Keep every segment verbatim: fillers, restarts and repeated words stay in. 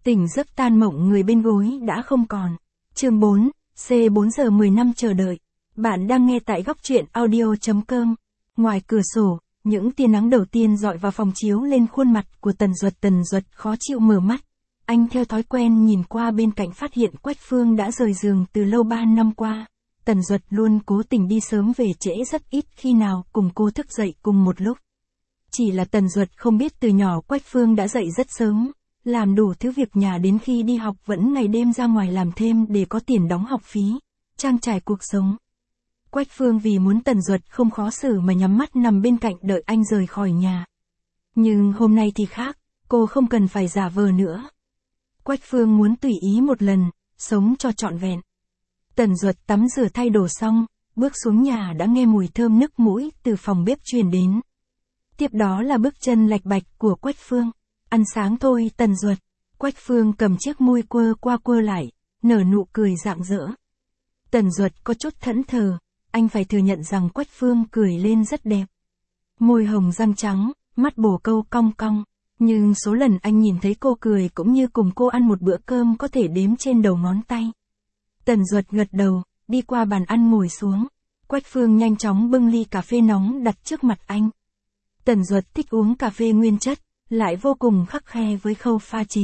Tỉnh giấc tan mộng người bên gối đã không còn. Chương bốn, C bốn giờ mười năm chờ đợi. Bạn đang nghe tại góc truyện audio chấm com. Ngoài cửa sổ, những tia nắng đầu tiên dọi vào phòng chiếu lên khuôn mặt của Tần Duật. Tần Duật khó chịu mở mắt. Anh theo thói quen nhìn qua bên cạnh phát hiện Quách Phương đã rời giường từ lâu ba năm qua. Tần Duật luôn cố tình đi sớm về trễ, rất ít khi nào cùng cô thức dậy cùng một lúc. Chỉ là Tần Duật không biết từ nhỏ Quách Phương đã dậy rất sớm, làm đủ thứ việc nhà, đến khi đi học vẫn ngày đêm ra ngoài làm thêm để có tiền đóng học phí, trang trải cuộc sống. Quách Phương vì muốn Tần Duật không khó xử mà nhắm mắt nằm bên cạnh đợi anh rời khỏi nhà. Nhưng hôm nay thì khác, cô không cần phải giả vờ nữa. Quách Phương muốn tùy ý một lần, sống cho trọn vẹn. Tần Duật tắm rửa thay đồ xong, bước xuống nhà đã nghe mùi thơm nức mũi từ phòng bếp truyền đến. Tiếp đó là bước chân lạch bạch của Quách Phương. Ăn sáng thôi Tần Duật. Quách Phương cầm chiếc môi quơ qua quơ lại, nở nụ cười rạng rỡ. Tần Duật có chút thẫn thờ, anh phải thừa nhận rằng Quách Phương cười lên rất đẹp. Môi hồng răng trắng, mắt bồ câu cong cong. Nhưng số lần anh nhìn thấy cô cười cũng như cùng cô ăn một bữa cơm có thể đếm trên đầu ngón tay. Tần Duật gật đầu, đi qua bàn ăn ngồi xuống. Quách Phương nhanh chóng bưng ly cà phê nóng đặt trước mặt anh. Tần Duật thích uống cà phê nguyên chất, lại vô cùng khắt khe với khâu pha chế.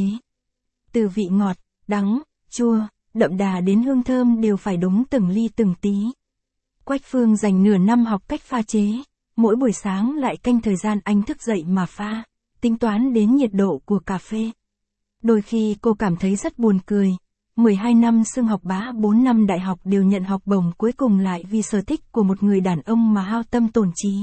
Từ vị ngọt, đắng, chua, đậm đà đến hương thơm đều phải đúng từng ly từng tí. Quách Phương dành nửa năm học cách pha chế, mỗi buổi sáng lại canh thời gian anh thức dậy mà pha, tính toán đến nhiệt độ của cà phê. Đôi khi cô cảm thấy rất buồn cười. mười hai năm xưng học bá, bốn năm đại học đều nhận học bổng, cuối cùng lại vì sở thích của một người đàn ông mà hao tâm tổn trí.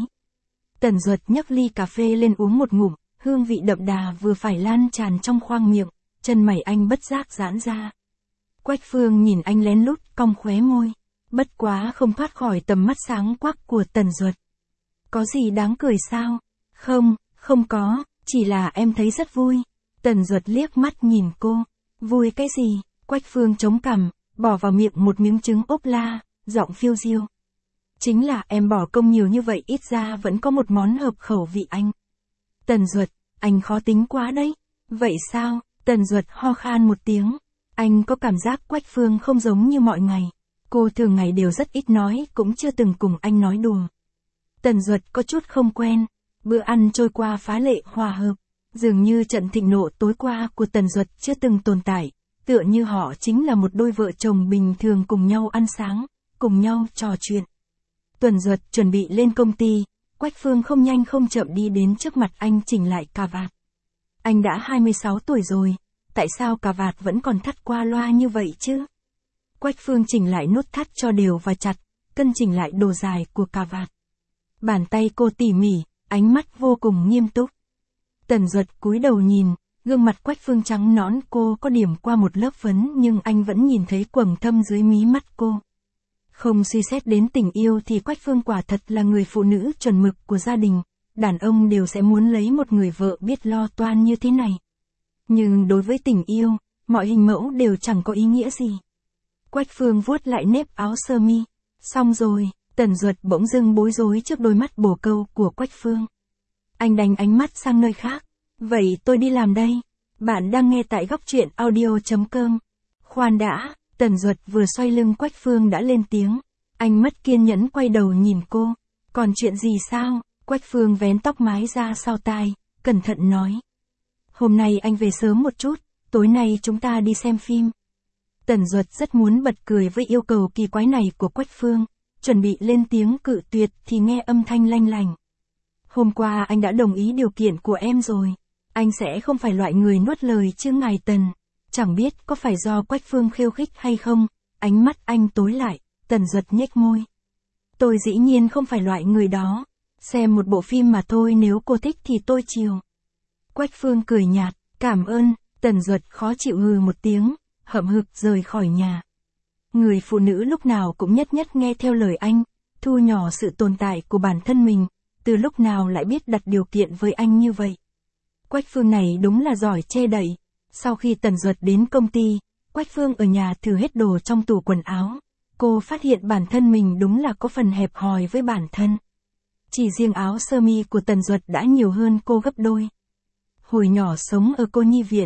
Tần Duật nhấc ly cà phê lên uống một ngụm, hương vị đậm đà vừa phải lan tràn trong khoang miệng, chân mày anh bất giác giãn ra. Quách Phương nhìn anh lén lút cong khóe môi, bất quá không thoát khỏi tầm mắt sáng quắc của Tần Duật. Có gì đáng cười sao? Không, không có, chỉ là em thấy rất vui. Tần Duật liếc mắt nhìn cô. Vui cái gì? Quách Phương chống cằm, bỏ vào miệng một miếng trứng ốp la, giọng phiêu diêu. Chính là em bỏ công nhiều như vậy ít ra vẫn có một món hợp khẩu vị anh. Tần Duật, anh khó tính quá đấy. Vậy sao? Tần Duật ho khan một tiếng. Anh có cảm giác Quách Phương không giống như mọi ngày. Cô thường ngày đều rất ít nói, cũng chưa từng cùng anh nói đùa. Tần Duật có chút không quen. Bữa ăn trôi qua phá lệ hòa hợp. Dường như trận thịnh nộ tối qua của Tần Duật chưa từng tồn tại. Tựa như họ chính là một đôi vợ chồng bình thường cùng nhau ăn sáng, cùng nhau trò chuyện. Tần Duật chuẩn bị lên công ty, Quách Phương không nhanh không chậm đi đến trước mặt anh chỉnh lại cà vạt. Anh đã hai mươi sáu tuổi rồi, tại sao cà vạt vẫn còn thắt qua loa như vậy chứ? Quách Phương chỉnh lại nút thắt cho đều và chặt, cân chỉnh lại độ dài của cà vạt. Bàn tay cô tỉ mỉ, ánh mắt vô cùng nghiêm túc. Tần Duật cúi đầu nhìn, gương mặt Quách Phương trắng nõn, cô có điểm qua một lớp phấn nhưng anh vẫn nhìn thấy quầng thâm dưới mí mắt cô. Không suy xét đến tình yêu thì Quách Phương quả thật là người phụ nữ chuẩn mực của gia đình, đàn ông đều sẽ muốn lấy một người vợ biết lo toan như thế này. Nhưng đối với tình yêu, mọi hình mẫu đều chẳng có ý nghĩa gì. Quách Phương vuốt lại nếp áo sơ mi. Xong rồi, Tần Duật bỗng dưng bối rối trước đôi mắt bồ câu của Quách Phương. Anh đánh ánh mắt sang nơi khác. Vậy tôi đi làm đây. Bạn đang nghe tại góc truyện audio chấm com. Khoan đã, Tần Duật vừa xoay lưng Quách Phương đã lên tiếng. Anh mất kiên nhẫn quay đầu nhìn cô. Còn chuyện gì sao? Quách Phương vén tóc mái ra sau tai, cẩn thận nói. Hôm nay anh về sớm một chút, tối nay chúng ta đi xem phim. Tần Duật rất muốn bật cười với yêu cầu kỳ quái này của Quách Phương, chuẩn bị lên tiếng cự tuyệt thì nghe âm thanh lanh lành. Hôm qua anh đã đồng ý điều kiện của em rồi. Anh sẽ không phải loại người nuốt lời chứ ngài Tần. Chẳng biết có phải do Quách Phương khiêu khích hay không, ánh mắt anh tối lại, Tần Duật nhếch môi. Tôi dĩ nhiên không phải loại người đó. Xem một bộ phim mà thôi, nếu cô thích thì tôi chiều. Quách Phương cười nhạt, cảm ơn. Tần Duật khó chịu hừ một tiếng, hậm hực rời khỏi nhà. Người phụ nữ lúc nào cũng nhất nhất nghe theo lời anh, thu nhỏ sự tồn tại của bản thân mình, từ lúc nào lại biết đặt điều kiện với anh như vậy. Quách Phương này đúng là giỏi che đậy. Sau khi Tần Duật đến công ty, Quách Phương ở nhà thử hết đồ trong tủ quần áo. Cô phát hiện bản thân mình đúng là có phần hẹp hòi với bản thân. Chỉ riêng áo sơ mi của Tần Duật đã nhiều hơn cô gấp đôi. Hồi nhỏ sống ở cô nhi viện,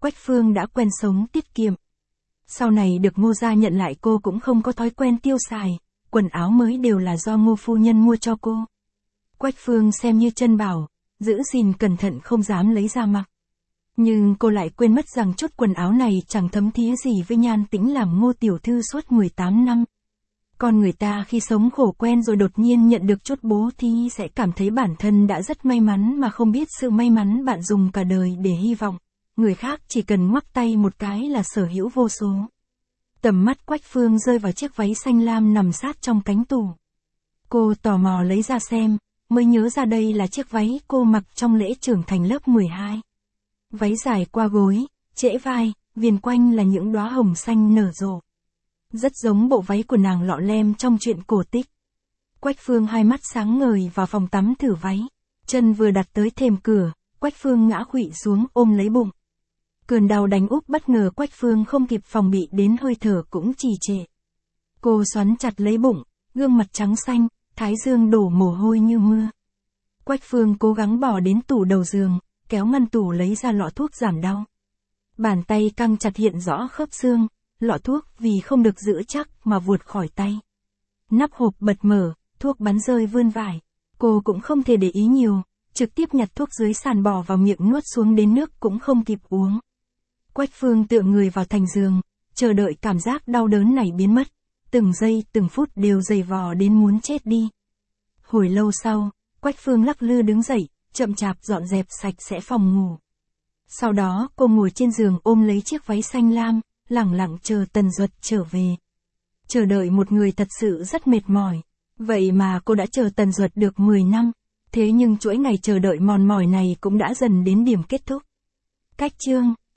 Quách Phương đã quen sống tiết kiệm. Sau này được Ngô gia nhận lại cô cũng không có thói quen tiêu xài, quần áo mới đều là do Ngô phu nhân mua cho cô. Quách Phương xem như chân bảo, giữ gìn cẩn thận không dám lấy ra mặc. Nhưng cô lại quên mất rằng chút quần áo này chẳng thấm thía gì với nhan tĩnh làm Ngô tiểu thư suốt mười tám năm. Con người ta khi sống khổ quen rồi đột nhiên nhận được chút bố thí sẽ cảm thấy bản thân đã rất may mắn mà không biết sự may mắn bạn dùng cả đời để hy vọng. Người khác chỉ cần ngoắc tay một cái là sở hữu vô số. Tầm mắt Quách Phương rơi vào chiếc váy xanh lam nằm sát trong cánh tủ. Cô tò mò lấy ra xem, mới nhớ ra đây là chiếc váy cô mặc trong lễ trưởng thành lớp mười hai. Váy dài qua gối, trễ vai, viền quanh là những đóa hồng xanh nở rộ. Rất giống bộ váy của nàng Lọ Lem trong truyện cổ tích. Quách Phương hai mắt sáng ngời vào phòng tắm thử váy. Chân vừa đặt tới thềm cửa, Quách Phương ngã khuỵu xuống ôm lấy bụng. Cơn đau đánh úp bất ngờ Quách Phương không kịp phòng bị đến hơi thở cũng trì trệ. Cô xoắn chặt lấy bụng, gương mặt trắng xanh, thái dương đổ mồ hôi như mưa. Quách Phương cố gắng bỏ đến tủ đầu giường, kéo ngăn tủ lấy ra lọ thuốc giảm đau. Bàn tay căng chặt hiện rõ khớp xương, lọ thuốc vì không được giữ chắc mà vuột khỏi tay. Nắp hộp bật mở, thuốc bắn rơi vươn vải. Cô cũng không thể để ý nhiều, trực tiếp nhặt thuốc dưới sàn bỏ vào miệng nuốt xuống đến nước cũng không kịp uống. Quách Phương tựa người vào thành giường, chờ đợi cảm giác đau đớn này biến mất. Từng giây từng phút đều dày vò đến muốn chết đi. Hồi lâu sau, Quách Phương lắc lư đứng dậy, chậm chạp dọn dẹp sạch sẽ phòng ngủ. Sau đó cô ngồi trên giường ôm lấy chiếc váy xanh lam, lẳng lặng chờ Tần Duật trở về. Chờ đợi một người thật sự rất mệt mỏi. Vậy mà cô đã chờ Tần Duật được mười năm. Thế nhưng chuỗi ngày chờ đợi mòn mỏi này cũng đã dần đến điểm kết thúc. Cách chương